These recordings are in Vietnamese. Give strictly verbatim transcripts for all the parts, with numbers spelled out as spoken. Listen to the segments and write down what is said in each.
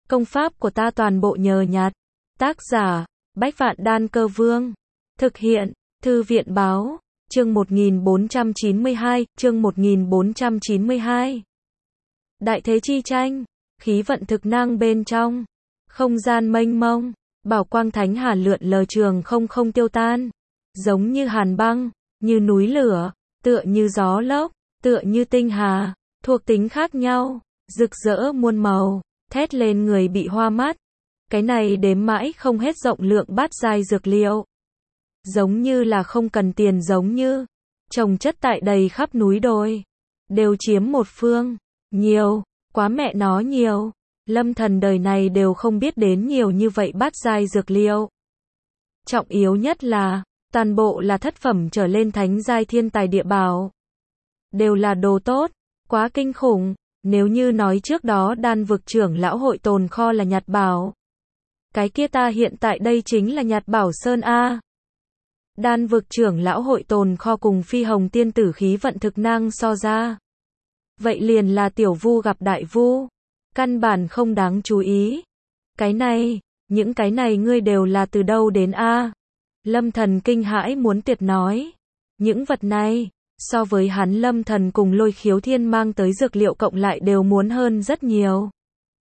Công pháp của ta toàn bộ nhờ nhặt. Tác giả, Bách Vạn Đan Cơ Vương. Thực hiện, Thư viện Báo. Chương một nghìn bốn trăm chín mươi hai, chương một nghìn bốn trăm chín mươi hai. Đại thế chi tranh, khí vận thực năng bên trong, không gian mênh mông, bảo quang thánh hà lượn lờ trường không không tiêu tan, giống như hàn băng, như núi lửa, tựa như gió lốc, tựa như tinh hà, thuộc tính khác nhau, rực rỡ muôn màu, thét lên người bị hoa mắt. Cái này đếm mãi không hết rộng lượng bát giai dược liệu. Giống như là không cần tiền, giống như trồng chất tại đầy khắp núi đồi, đều chiếm một phương. Nhiều, quá mẹ nó nhiều. Lâm Thần đời này đều không biết đến nhiều như vậy bát giai dược liệu. Trọng yếu nhất là, toàn bộ là thất phẩm trở lên thánh giai thiên tài địa bảo. Đều là đồ tốt, quá kinh khủng. Nếu như nói trước đó đan vực trưởng lão hội tồn kho là nhặt bảo, cái kia ta hiện tại đây chính là nhặt bảo sơn A. Đan vực trưởng lão hội tồn kho cùng phi hồng tiên tử khí vận thực năng so ra, vậy liền là tiểu vu gặp đại vu, căn bản không đáng chú ý. Cái này, những cái này ngươi đều là từ đâu đến A? Lâm Thần kinh hãi muốn tiệt nói. Những vật này, so với hắn Lâm Thần cùng Lôi Khiếu Thiên mang tới dược liệu cộng lại đều muốn hơn rất nhiều.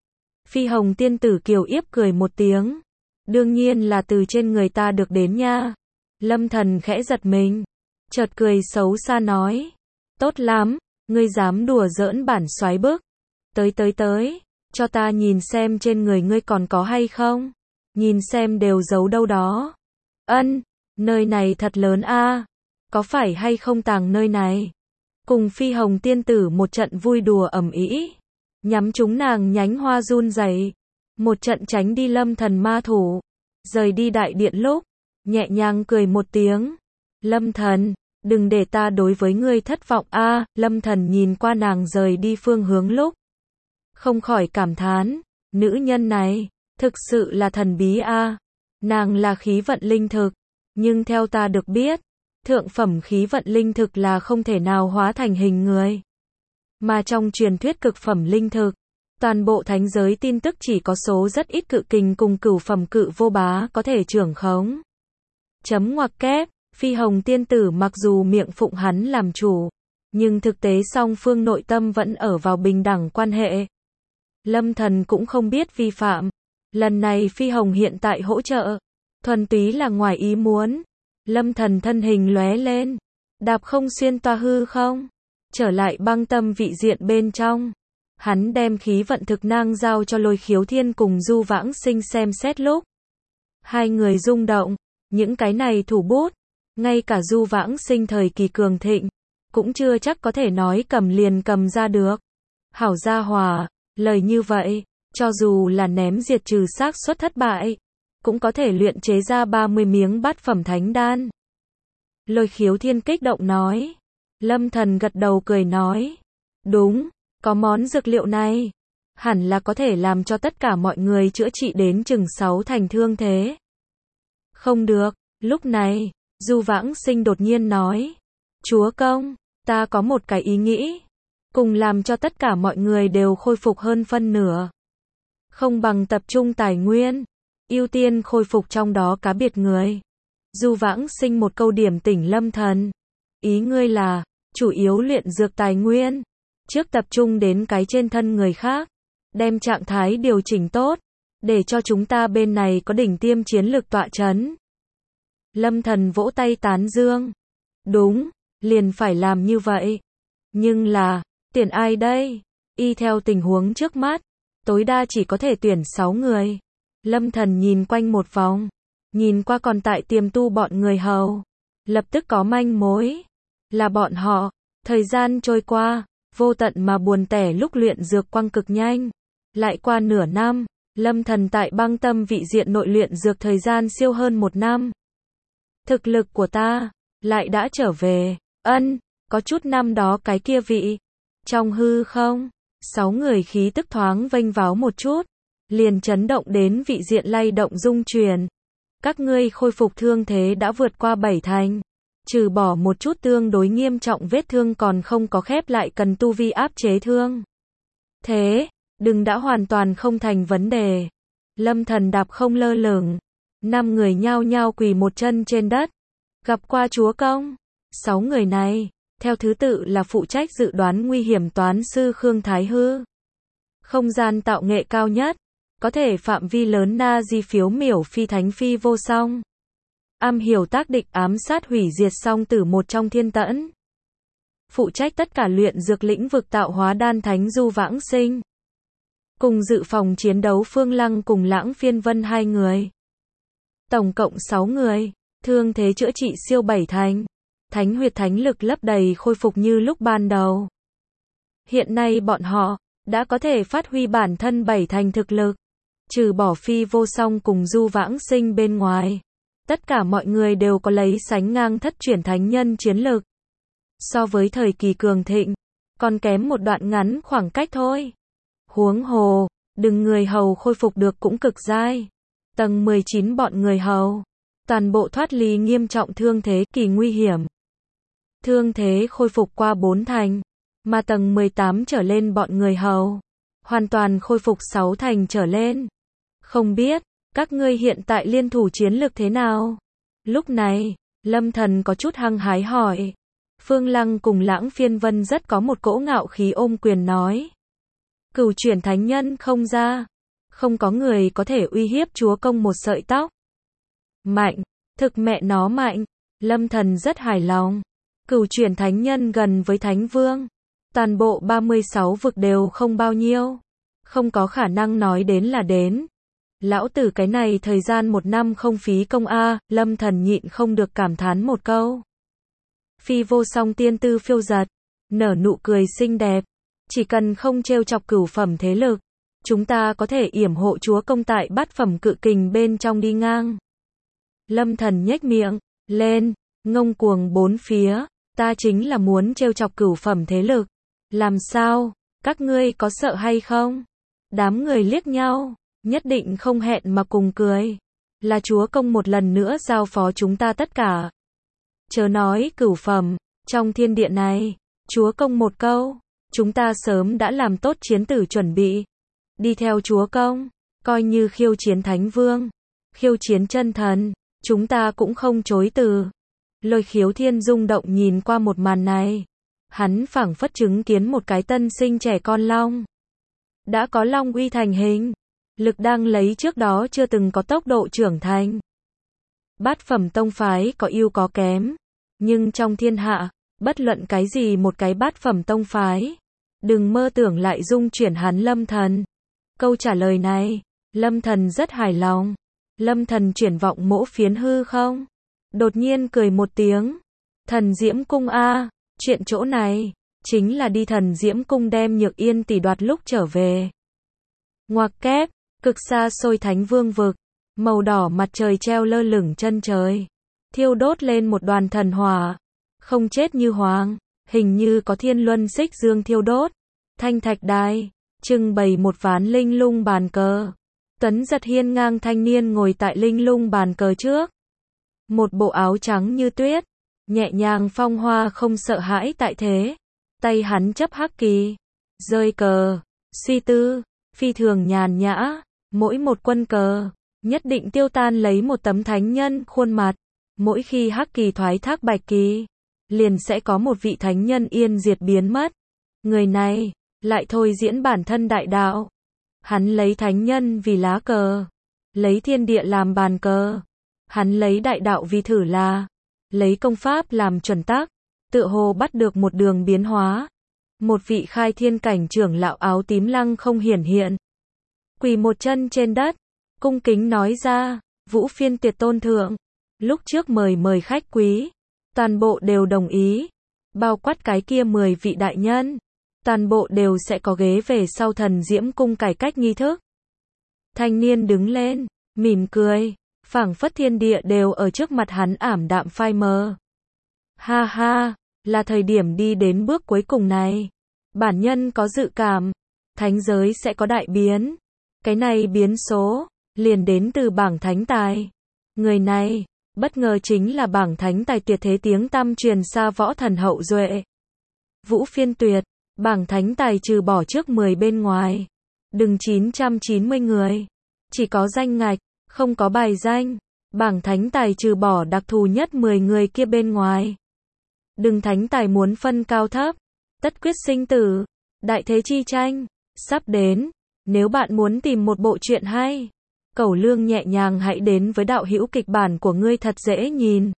Phi hồng tiên tử kiều yếp cười một tiếng. Đương nhiên là từ trên người ta được đến nha. Lâm Thần khẽ giật mình, chợt cười xấu xa nói. Tốt lắm, ngươi dám đùa giỡn bản soái bức. Tới tới tới, cho ta nhìn xem trên người ngươi còn có hay không. Nhìn xem đều giấu đâu đó. Ân, nơi này thật lớn a. Có phải hay không tàng nơi này? Cùng phi hồng tiên tử một trận vui đùa ầm ĩ, nhắm chúng nàng nhánh hoa run rẩy, một trận tránh đi Lâm Thần ma thủ, rời đi đại điện lúc, nhẹ nhàng cười một tiếng. Lâm Thần, đừng để ta đối với ngươi thất vọng a. Lâm Thần nhìn qua nàng rời đi phương hướng lúc, không khỏi cảm thán, nữ nhân này, thực sự là thần bí a. Nàng là khí vận linh thực, nhưng theo ta được biết, thượng phẩm khí vận linh thực là không thể nào hóa thành hình người. Mà trong truyền thuyết cực phẩm linh thực, toàn bộ thánh giới tin tức chỉ có số rất ít cự kình cùng cửu phẩm cự vô bá có thể trưởng khống. Chấm ngoặc kép, phi hồng tiên tử mặc dù miệng phụng hắn làm chủ, nhưng thực tế song phương nội tâm vẫn ở vào bình đẳng quan hệ. Lâm Thần cũng không biết vi phạm. Lần này phi hồng hiện tại hỗ trợ, thuần túy là ngoài ý muốn. Lâm Thần thân hình lóe lên, đạp không xuyên toa hư không, trở lại băng tâm vị diện bên trong. Hắn đem khí vận thực năng giao cho Lôi Khiếu Thiên cùng Du Vãng Sinh xem xét lúc. Hai người rung động, những cái này thủ bút, ngay cả Du Vãng Sinh thời kỳ cường thịnh, cũng chưa chắc có thể nói cầm liền cầm ra được. Hảo gia hòa, lời như vậy, cho dù là ném diệt trừ xác suất thất bại, cũng có thể luyện chế ra ba mươi miếng bát phẩm thánh đan. Lôi Khiếu Thiên kích động nói. Lâm Thần gật đầu cười nói. Đúng, có món dược liệu này, hẳn là có thể làm cho tất cả mọi người chữa trị đến chừng sáu thành thương thế. Không được, lúc này, Du Vãng Sinh đột nhiên nói. Chúa công, ta có một cái ý nghĩ, cùng làm cho tất cả mọi người đều khôi phục hơn phân nửa. Không bằng tập trung tài nguyên, ưu tiên khôi phục trong đó cá biệt người. Du Vãng Sinh một câu điểm tỉnh Lâm Thần. Ý ngươi là, chủ yếu luyện dược tài nguyên, trước tập trung đến cái trên thân người khác, đem trạng thái điều chỉnh tốt, để cho chúng ta bên này có đỉnh tiêm chiến lực tọa chấn. Lâm Thần vỗ tay tán dương. Đúng, liền phải làm như vậy. Nhưng là, tuyển ai đây? Y theo tình huống trước mắt, tối đa chỉ có thể tuyển sáu người. Lâm Thần nhìn quanh một vòng, nhìn qua còn tại tiềm tu bọn người hầu, lập tức có manh mối. Là bọn họ. Thời gian trôi qua, vô tận mà buồn tẻ lúc luyện dược quang cực nhanh. Lại qua nửa năm, Lâm Thần tại băng tâm vị diện nội luyện dược thời gian siêu hơn một năm. Thực lực của ta, lại đã trở về. Ân, có chút năm đó cái kia vị. Trong hư không, sáu người khí tức thoáng vênh váo một chút, liền chấn động đến vị diện lay động rung chuyển. Các ngươi khôi phục thương thế đã vượt qua bảy thành. Trừ bỏ một chút tương đối nghiêm trọng vết thương còn không có khép lại cần tu vi áp chế thương thế. Đừng đã hoàn toàn không thành vấn đề. Lâm Thần đạp không lơ lửng. Năm người nhao nhao quỳ một chân trên đất. Gặp qua chúa công. Sáu người này, theo thứ tự là phụ trách dự đoán nguy hiểm toán sư Khương Thái Hư. Không gian tạo nghệ cao nhất. Có thể phạm vi lớn na di phiếu miểu phi thánh phi vô song. Am hiểu tác địch ám sát hủy diệt song tử một trong thiên tẫn. Phụ trách tất cả luyện dược lĩnh vực tạo hóa đan thánh du vãng sinh. Cùng dự phòng chiến đấu Phương Lăng cùng Lãng Phiên Vân hai người. Tổng cộng sáu người. Thương thế chữa trị siêu bảy thành. Thánh huyệt thánh lực lấp đầy khôi phục như lúc ban đầu. Hiện nay bọn họ đã có thể phát huy bản thân bảy thành thực lực. Trừ bỏ phi vô song cùng du vãng sinh bên ngoài. Tất cả mọi người đều có lấy sánh ngang thất chuyển thánh nhân chiến lực. So với thời kỳ cường thịnh, còn kém một đoạn ngắn khoảng cách thôi. Huống hồ, đừng người hầu khôi phục được cũng cực dai. Tầng mười chín bọn người hầu, toàn bộ thoát ly nghiêm trọng thương thế kỳ nguy hiểm. Thương thế khôi phục qua bốn thành, mà tầng mười tám trở lên bọn người hầu, hoàn toàn khôi phục sáu thành trở lên. Không biết, các ngươi hiện tại liên thủ chiến lực thế nào? Lúc này, Lâm Thần có chút hăng hái hỏi. Phương Lăng cùng Lãng Phiên Vân rất có một cỗ ngạo khí ôm quyền nói. Cửu chuyển thánh nhân không ra. Không có người có thể uy hiếp chúa công một sợi tóc. Mạnh, thực mẹ nó mạnh. Lâm Thần rất hài lòng. Cửu chuyển thánh nhân gần với thánh vương. Toàn bộ ba mươi sáu vực đều không bao nhiêu. Không có khả năng nói đến là đến. Lão tử cái này thời gian một năm không phí công a. Lâm Thần nhịn không được cảm thán một câu. Phi vô song tiên tư phiêu giật, nở nụ cười xinh đẹp. Chỉ cần không trêu chọc cửu phẩm thế lực, chúng ta có thể yểm hộ chúa công tại bát phẩm cự kình bên trong đi ngang. Lâm Thần nhếch miệng lên, ngông cuồng bốn phía. Ta chính là muốn trêu chọc cửu phẩm thế lực. Làm sao? Các ngươi có sợ hay không? Đám người liếc nhau, nhất định không hẹn mà cùng cười. Là chúa công một lần nữa giao phó chúng ta tất cả. Chớ nói cửu phẩm, trong thiên địa này, chúa công một câu, chúng ta sớm đã làm tốt chiến tử chuẩn bị. Đi theo chúa công, coi như khiêu chiến thánh vương, khiêu chiến chân thần, chúng ta cũng không chối từ. Lôi Khiếu Thiên rung động nhìn qua một màn này. Hắn phảng phất chứng kiến một cái tân sinh trẻ con long. Đã có long uy thành hình, lực đang lấy trước đó chưa từng có tốc độ trưởng thành. Bát phẩm tông phái có ưu có kém, nhưng trong thiên hạ, bất luận cái gì một cái bát phẩm tông phái, đừng mơ tưởng lại dung chuyển hắn Lâm Thần. Câu trả lời này, Lâm Thần rất hài lòng. Lâm Thần chuyển vọng mỗ phiến hư không? Đột nhiên cười một tiếng. Thần Diễm Cung a, chuyện chỗ này, chính là đi Thần Diễm Cung đem Nhược Yên tỷ đoạt lúc trở về. Ngoặc kép, cực xa xôi thánh vương vực, màu đỏ mặt trời treo lơ lửng chân trời, thiêu đốt lên một đoàn thần hỏa, không chết như hoàng, hình như có thiên luân xích dương thiêu đốt. Thanh thạch đài, trưng bày một ván linh lung bàn cờ. Tuấn giật hiên ngang thanh niên ngồi tại linh lung bàn cờ trước. Một bộ áo trắng như tuyết, nhẹ nhàng phong hoa không sợ hãi tại thế. Tay hắn chấp hắc kỳ, rơi cờ, suy tư, phi thường nhàn nhã. Mỗi một quân cờ, nhất định tiêu tan lấy một tấm thánh nhân khuôn mặt. Mỗi khi hắc kỳ thoái thác bạch kỳ, liền sẽ có một vị thánh nhân yên diệt biến mất. Người này, lại thôi diễn bản thân đại đạo. Hắn lấy thánh nhân vì lá cờ, lấy thiên địa làm bàn cờ. Hắn lấy đại đạo vì thử là, lấy công pháp làm chuẩn tắc, tựa hồ bắt được một đường biến hóa. Một vị khai thiên cảnh trưởng lão áo tím lăng không hiển hiện. Quỳ một chân trên đất, cung kính nói ra, Vũ Phiên Tuyệt Tôn thượng, lúc trước mời mời khách quý, toàn bộ đều đồng ý, bao quát cái kia mười vị đại nhân, toàn bộ đều sẽ có ghế về sau Thần Diễm Cung cải cách nghi thức. Thanh niên đứng lên, mỉm cười, phảng phất thiên địa đều ở trước mặt hắn ảm đạm phai mờ. Ha ha, là thời điểm đi đến bước cuối cùng này. Bản nhân có dự cảm, thánh giới sẽ có đại biến. Cái này biến số, liền đến từ bảng thánh tài. Người này, bất ngờ chính là bảng thánh tài tuyệt thế tiếng tăm truyền xa võ thần hậu duệ. Vũ Phiên Tuyệt, bảng thánh tài trừ bỏ trước mười bên ngoài, Đừng chín trăm chín mươi người. Chỉ có danh ngạch, không có bài danh. Bảng thánh tài trừ bỏ đặc thù nhất mười người kia bên ngoài. Đừng thánh tài muốn phân cao thấp. Tất quyết sinh tử. Đại thế chi tranh. Sắp đến. Nếu bạn muốn tìm một bộ truyện hay, cẩu lương nhẹ nhàng hãy đến với đạo hữu kịch bản của ngươi thật dễ nhìn.